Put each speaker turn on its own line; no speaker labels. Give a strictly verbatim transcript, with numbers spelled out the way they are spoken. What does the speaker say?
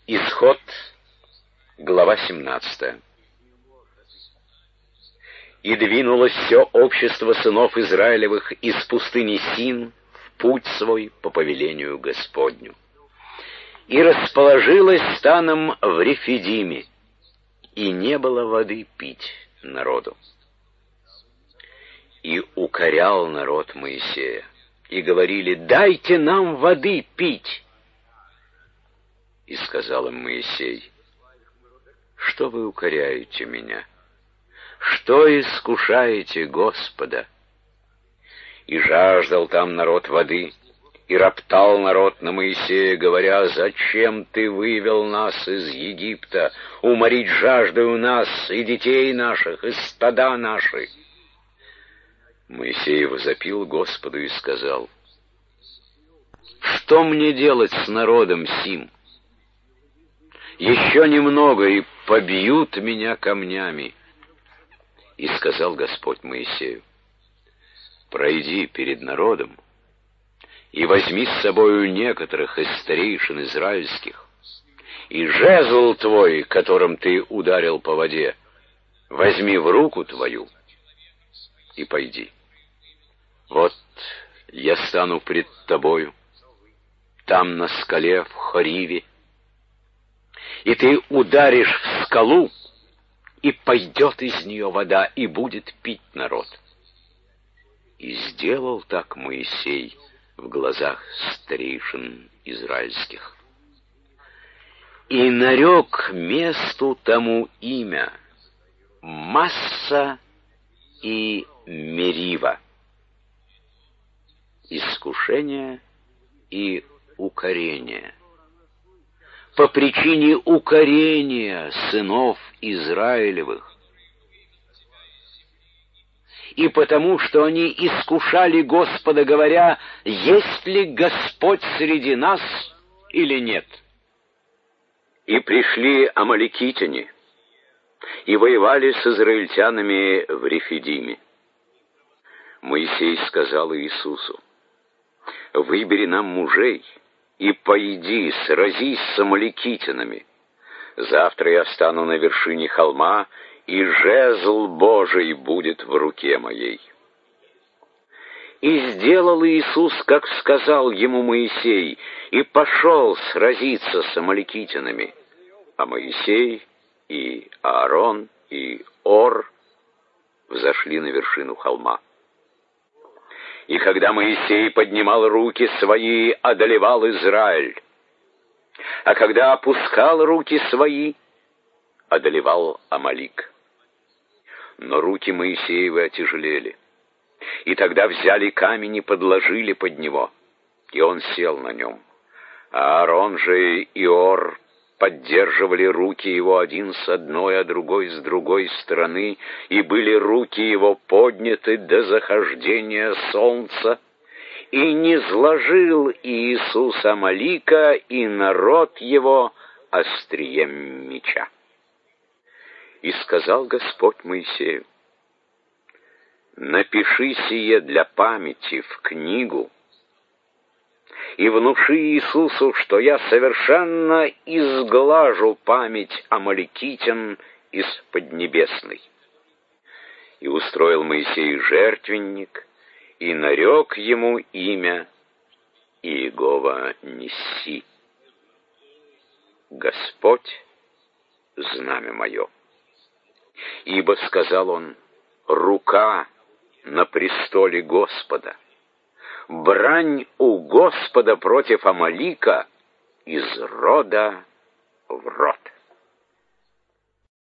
Исход, глава семнадцатая. «И двинулось все общество сынов Израилевых из пустыни Син в путь свой по повелению Господню. И расположилось станом в Рефидиме, и не было воды пить народу. И укорял народ Моисея, и говорили: дайте нам воды пить. И сказал им Моисей: что вы укоряете меня? Что искушаете Господа? И жаждал там народ воды, и роптал народ на Моисея, говоря: зачем ты вывел нас из Египта, уморить жаждою нас и детей наших, и стада наши? Моисей возопил Господу и сказал: что мне делать с народом сим? Еще немного, и побьют меня камнями. И сказал Господь Моисею: пройди перед народом и возьми с собою некоторых из старейшин израильских, и жезл твой, которым ты ударил по воде, возьми в руку твою и пойди. Вот я стану пред тобою, там на скале в Хориве, и ты ударишь в скалу, и пойдет из нее вода, и будет пить народ. И сделал так Моисей в глазах старейшин израильских. И нарек месту тому имя Масса и Мерива, искушение и укорение, по причине укорения сынов Израилевых, и потому, что они искушали Господа, говоря: есть ли Господь среди нас или нет? И пришли амаликитяне, и воевали с израильтянами в Рефидиме. Моисей сказал Иисусу: выбери нам мужей, и пойди, сразись с амаликитянами. Завтра я стану на вершине холма, и жезл Божий будет в руке моей. И сделал Иисус, как сказал ему Моисей, и пошел сразиться с амаликитянами. А Моисей и Аарон и Ор взошли на вершину холма. И когда Моисей поднимал руки свои, одолевал Израиль, а когда опускал руки свои, одолевал Амалик. Но руки Моисеевы отяжелели, и тогда взяли камень и подложили под него, и он сел на нем. А Аарон же и Ор поддерживали руки его один с одной, а другой с другой стороны, и были руки его подняты до захождения солнца, и не сложил Иисус Амалика и народ его острием меча. И сказал Господь Моисею: напиши сие для памяти в книгу, и внуши Иисусу, что я совершенно изглажу память амаликитян из Поднебесной. И устроил Моисей жертвенник, и нарек ему имя Иегова Нисси, Господь — знамя мое. Ибо, сказал он, рука на престоле Господа, брань у Господа против Амалика из рода в род.